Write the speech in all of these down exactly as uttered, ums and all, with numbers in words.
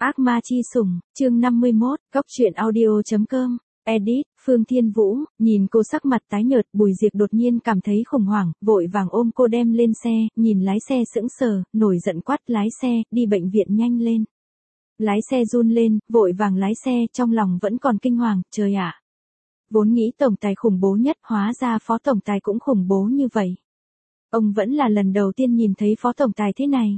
Ác ma chi sủng, chương năm mươi mốt, góc truyện audio.com, edit, Phương Thiên Vũ, nhìn cô sắc mặt tái nhợt, Bùi Diệp đột nhiên cảm thấy khủng hoảng, vội vàng ôm cô đem lên xe, nhìn lái xe sững sờ, nổi giận quát lái xe, đi bệnh viện nhanh lên. Lái xe run lên, vội vàng lái xe, trong lòng vẫn còn kinh hoàng, trời ạ. Vốn nghĩ tổng tài khủng bố nhất, hóa ra phó tổng tài cũng khủng bố như vậy. Ông vẫn là lần đầu tiên nhìn thấy phó tổng tài thế này.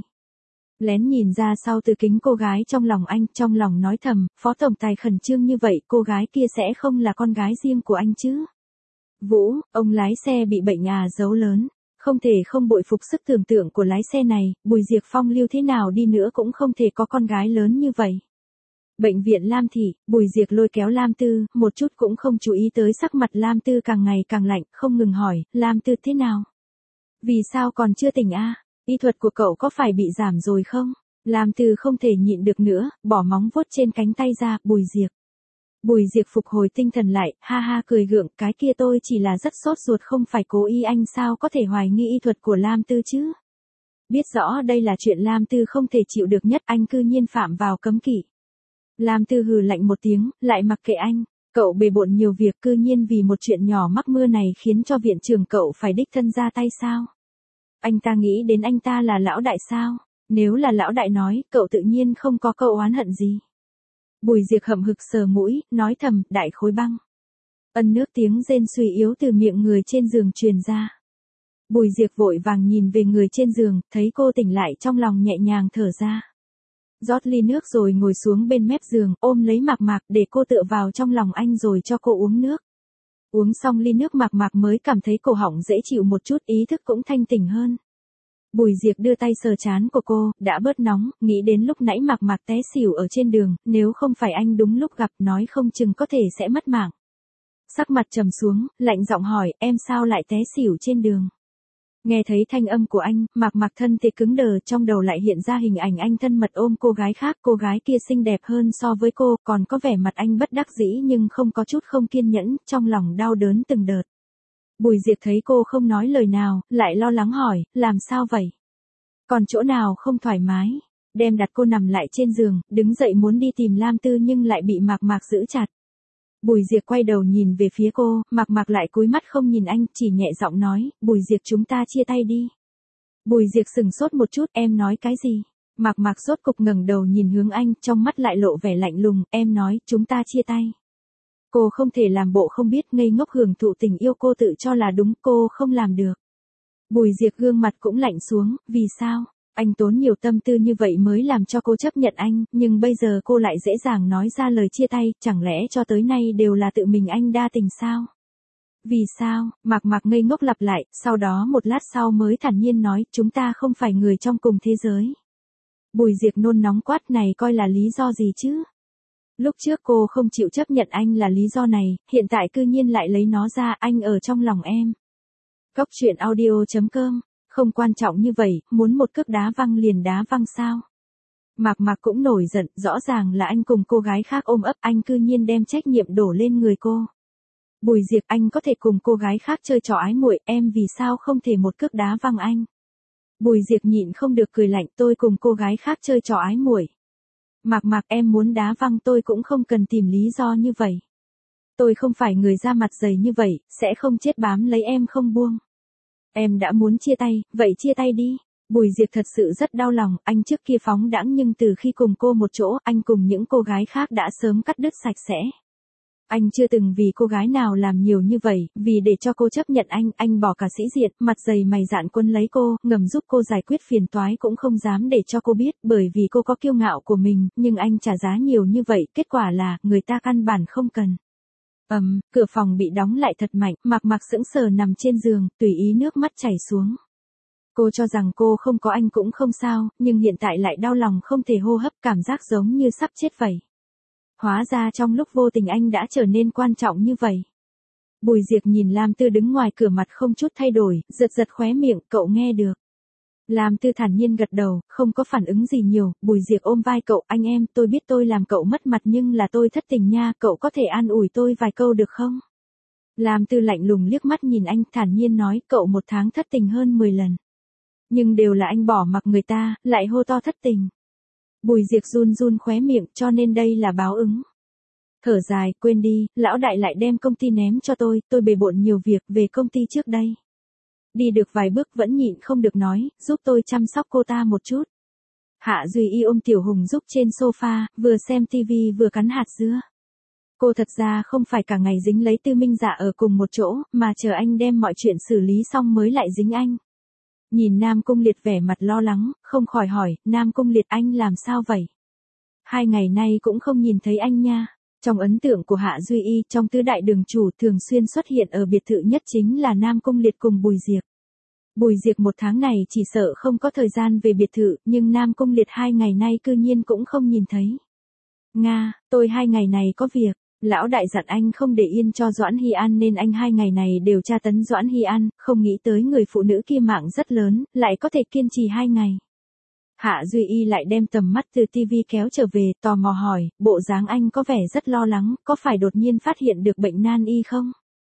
Lén nhìn ra sau từ kính cô gái trong lòng anh, trong lòng nói thầm, phó tổng tài khẩn trương như vậy, cô gái kia sẽ không là con gái riêng của anh chứ. Vũ, ông lái xe bị bệnh à dấu lớn, không thể không bội phục sức tưởng tượng của lái xe này, Bùi Diệp phong lưu thế nào đi nữa cũng không thể có con gái lớn như vậy. Bệnh viện Lam Thị, Bùi Diệp lôi kéo Lam Tư, một chút cũng không chú ý tới sắc mặt Lam Tư càng ngày càng lạnh, không ngừng hỏi, Lam Tư thế nào? Vì sao còn chưa tỉnh a? À? Y thuật của cậu có phải bị giảm rồi không? Lam Tư không thể nhịn được nữa, bỏ móng vuốt trên cánh tay ra, Bùi Diệp. Bùi Diệp phục hồi tinh thần lại, ha ha cười gượng, cái kia tôi chỉ là rất sốt ruột không phải cố ý, anh sao có thể hoài nghi y thuật của Lam Tư chứ? Biết rõ đây là chuyện Lam Tư không thể chịu được nhất, anh cư nhiên phạm vào cấm kỵ. Lam Tư hừ lạnh một tiếng, lại mặc kệ anh, cậu bề bộn nhiều việc cư nhiên vì một chuyện nhỏ mắc mưa này khiến cho viện trưởng cậu phải đích thân ra tay sao? Anh ta nghĩ đến anh ta là lão đại sao? Nếu là lão đại nói, cậu tự nhiên không có câu oán hận gì. Bùi Diệp hậm hực sờ mũi, nói thầm, đại khối băng. Ân nước tiếng rên suy yếu từ miệng người trên giường truyền ra. Bùi Diệp vội vàng nhìn về người trên giường, thấy cô tỉnh lại trong lòng nhẹ nhàng thở ra. Rót ly nước rồi ngồi xuống bên mép giường, ôm lấy Mạc Mạc để cô tựa vào trong lòng anh rồi cho cô uống nước. Uống xong ly nước Mạc Mạc mới cảm thấy cổ họng dễ chịu một chút, ý thức cũng thanh tỉnh hơn. Bùi Diệp đưa tay sờ trán của cô, đã bớt nóng, nghĩ đến lúc nãy Mạc Mạc té xỉu ở trên đường, nếu không phải anh đúng lúc gặp nói không chừng có thể sẽ mất mạng. Sắc mặt trầm xuống, lạnh giọng hỏi, em sao lại té xỉu trên đường? Nghe thấy thanh âm của anh, Mạc Mạc thân thể cứng đờ, trong đầu lại hiện ra hình ảnh anh thân mật ôm cô gái khác, cô gái kia xinh đẹp hơn so với cô, còn có vẻ mặt anh bất đắc dĩ nhưng không có chút không kiên nhẫn, trong lòng đau đớn từng đợt. Bùi Diệp thấy cô không nói lời nào, lại lo lắng hỏi, làm sao vậy? Còn chỗ nào không thoải mái? Đem đặt cô nằm lại trên giường, đứng dậy muốn đi tìm Lam Tư nhưng lại bị Mạc Mạc giữ chặt. Bùi Diệp quay đầu nhìn về phía cô, Mạc Mạc lại cúi mắt không nhìn anh, chỉ nhẹ giọng nói, Bùi Diệp chúng ta chia tay đi. Bùi Diệp sừng sốt một chút, em nói cái gì? Mạc Mạc sốt cục ngẩng đầu nhìn hướng anh, trong mắt lại lộ vẻ lạnh lùng, em nói, chúng ta chia tay. Cô không thể làm bộ không biết, ngây ngốc hưởng thụ tình yêu, cô tự cho là đúng, cô không làm được. Bùi Diệp gương mặt cũng lạnh xuống, vì sao? Anh tốn nhiều tâm tư như vậy mới làm cho cô chấp nhận anh, nhưng bây giờ cô lại dễ dàng nói ra lời chia tay, chẳng lẽ cho tới nay đều là tự mình anh đa tình sao? Vì sao? Mạc Mạc ngây ngốc lặp lại, sau đó một lát sau mới thản nhiên nói, chúng ta không phải người trong cùng thế giới. Bùi Diệp nôn nóng quát, này coi là lý do gì chứ? Lúc trước cô không chịu chấp nhận anh là lý do này, hiện tại cư nhiên lại lấy nó ra, anh ở trong lòng em. Góc truyện audio.com, không quan trọng như vậy, muốn một cước đá văng liền đá văng sao? Mạc Mạc cũng nổi giận, rõ ràng là anh cùng cô gái khác ôm ấp, anh cư nhiên đem trách nhiệm đổ lên người cô. Bùi Diệp, anh có thể cùng cô gái khác chơi trò ái muội, em vì sao không thể một cước đá văng anh? Bùi Diệp nhịn không được cười lạnh, tôi cùng cô gái khác chơi trò ái muội. Mạc Mạc, em muốn đá văng tôi cũng không cần tìm lý do như vậy. Tôi không phải người da mặt dày như vậy, sẽ không chết bám lấy em không buông. Em đã muốn chia tay, vậy chia tay đi. Bùi Diệp thật sự rất đau lòng, anh trước kia phóng đãng nhưng từ khi cùng cô một chỗ, anh cùng những cô gái khác đã sớm cắt đứt sạch sẽ. Anh chưa từng vì cô gái nào làm nhiều như vậy, vì để cho cô chấp nhận anh, anh bỏ cả sĩ diện, mặt dày mày dạn quân lấy cô, ngầm giúp cô giải quyết phiền toái cũng không dám để cho cô biết, bởi vì cô có kiêu ngạo của mình, nhưng anh trả giá nhiều như vậy, kết quả là, người ta căn bản không cần. Ầm, um, cửa phòng bị đóng lại thật mạnh, Mạc Mạc sững sờ nằm trên giường, tùy ý nước mắt chảy xuống. Cô cho rằng cô không có anh cũng không sao, nhưng hiện tại lại đau lòng không thể hô hấp, cảm giác giống như sắp chết vậy. Hóa ra trong lúc vô tình anh đã trở nên quan trọng như vậy. Bùi Diệp nhìn Lam Tư đứng ngoài cửa mặt không chút thay đổi, giật giật khóe miệng, cậu nghe được. Lam Tư thản nhiên gật đầu, không có phản ứng gì nhiều, Bùi Diệp ôm vai cậu, anh em, tôi biết tôi làm cậu mất mặt nhưng là tôi thất tình nha, cậu có thể an ủi tôi vài câu được không? Lam Tư lạnh lùng liếc mắt nhìn anh, thản nhiên nói, cậu một tháng thất tình hơn mười lần. Nhưng đều là anh bỏ mặc người ta, lại hô to thất tình. Bùi Diệc run run khóe miệng, cho nên đây là báo ứng. Thở dài, quên đi, lão đại lại đem công ty ném cho tôi, tôi bề bộn nhiều việc về công ty trước đây. Đi được vài bước vẫn nhịn không được nói, giúp tôi chăm sóc cô ta một chút. Hạ Duy Y ôm Tiểu Hùng giúp trên sofa, vừa xem tivi vừa cắn hạt dưa. Cô thật ra không phải cả ngày dính lấy Tư Minh Dạ ở cùng một chỗ, mà chờ anh đem mọi chuyện xử lý xong mới lại dính anh. Nhìn Nam Cung Liệt vẻ mặt lo lắng, không khỏi hỏi, Nam Cung Liệt anh làm sao vậy? Hai ngày nay cũng không nhìn thấy anh nha. Trong ấn tượng của Hạ Duy Y, trong tứ đại đường chủ thường xuyên xuất hiện ở biệt thự nhất chính là Nam Cung Liệt cùng Bùi Diệc. Bùi Diệc một tháng này chỉ sợ không có thời gian về biệt thự, nhưng Nam Cung Liệt hai ngày nay cư nhiên cũng không nhìn thấy. Nga, tôi hai ngày này có việc. Lão đại dặn anh không để yên cho Doãn Hy An nên anh hai ngày này đều tra tấn Doãn Hy An, không nghĩ tới người phụ nữ kia mạng rất lớn, lại có thể kiên trì hai ngày. Hạ Duy Y lại đem tầm mắt từ tivi kéo trở về, tò mò hỏi, bộ dáng anh có vẻ rất lo lắng, có phải đột nhiên phát hiện được bệnh nan y không?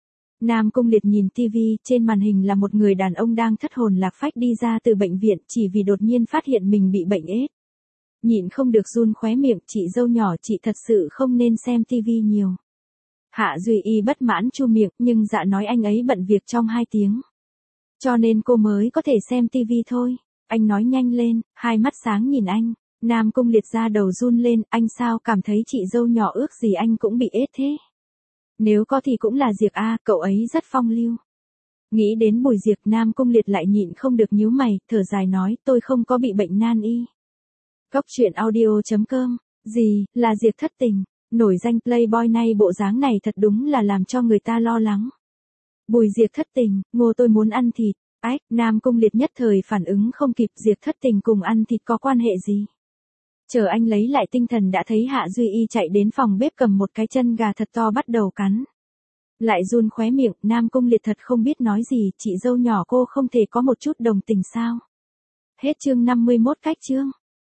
Nam Cung Liệt nhìn tivi, trên màn hình là một người đàn ông đang thất hồn lạc phách đi ra từ bệnh viện chỉ vì đột nhiên phát hiện mình bị bệnh ết. Nhịn không được run khóe miệng, chị dâu nhỏ chị thật sự không nên xem tivi nhiều. Hạ Duy Y bất mãn chu miệng, nhưng dạ nói anh ấy bận việc trong hai tiếng. Cho nên cô mới có thể xem tivi thôi. Anh nói nhanh lên, hai mắt sáng nhìn anh. Nam Cung Liệt ra đầu run lên, anh sao cảm thấy chị dâu nhỏ ước gì anh cũng bị ết thế? Nếu có thì cũng là Diệc a, cậu ấy rất phong lưu. Nghĩ đến Bùi Diệc, Nam Cung Liệt lại nhịn không được nhíu mày, thở dài nói, tôi không có bị bệnh nan y. Cóc truyện audio chấm com, gì, là Diệc thất tình, nổi danh playboy này bộ dáng này thật đúng là làm cho người ta lo lắng. Bùi Diệc thất tình, ngô tôi muốn ăn thịt, ách, Nam Cung Liệt nhất thời phản ứng không kịp, Diệc thất tình cùng ăn thịt có quan hệ gì? Chờ anh lấy lại tinh thần đã thấy Hạ Duy Y chạy đến phòng bếp cầm một cái chân gà thật to bắt đầu cắn. Lại run khóe miệng, Nam Cung Liệt thật không biết nói gì, chị dâu nhỏ cô không thể có một chút đồng tình sao? Hết chương năm mươi mốt cách chương.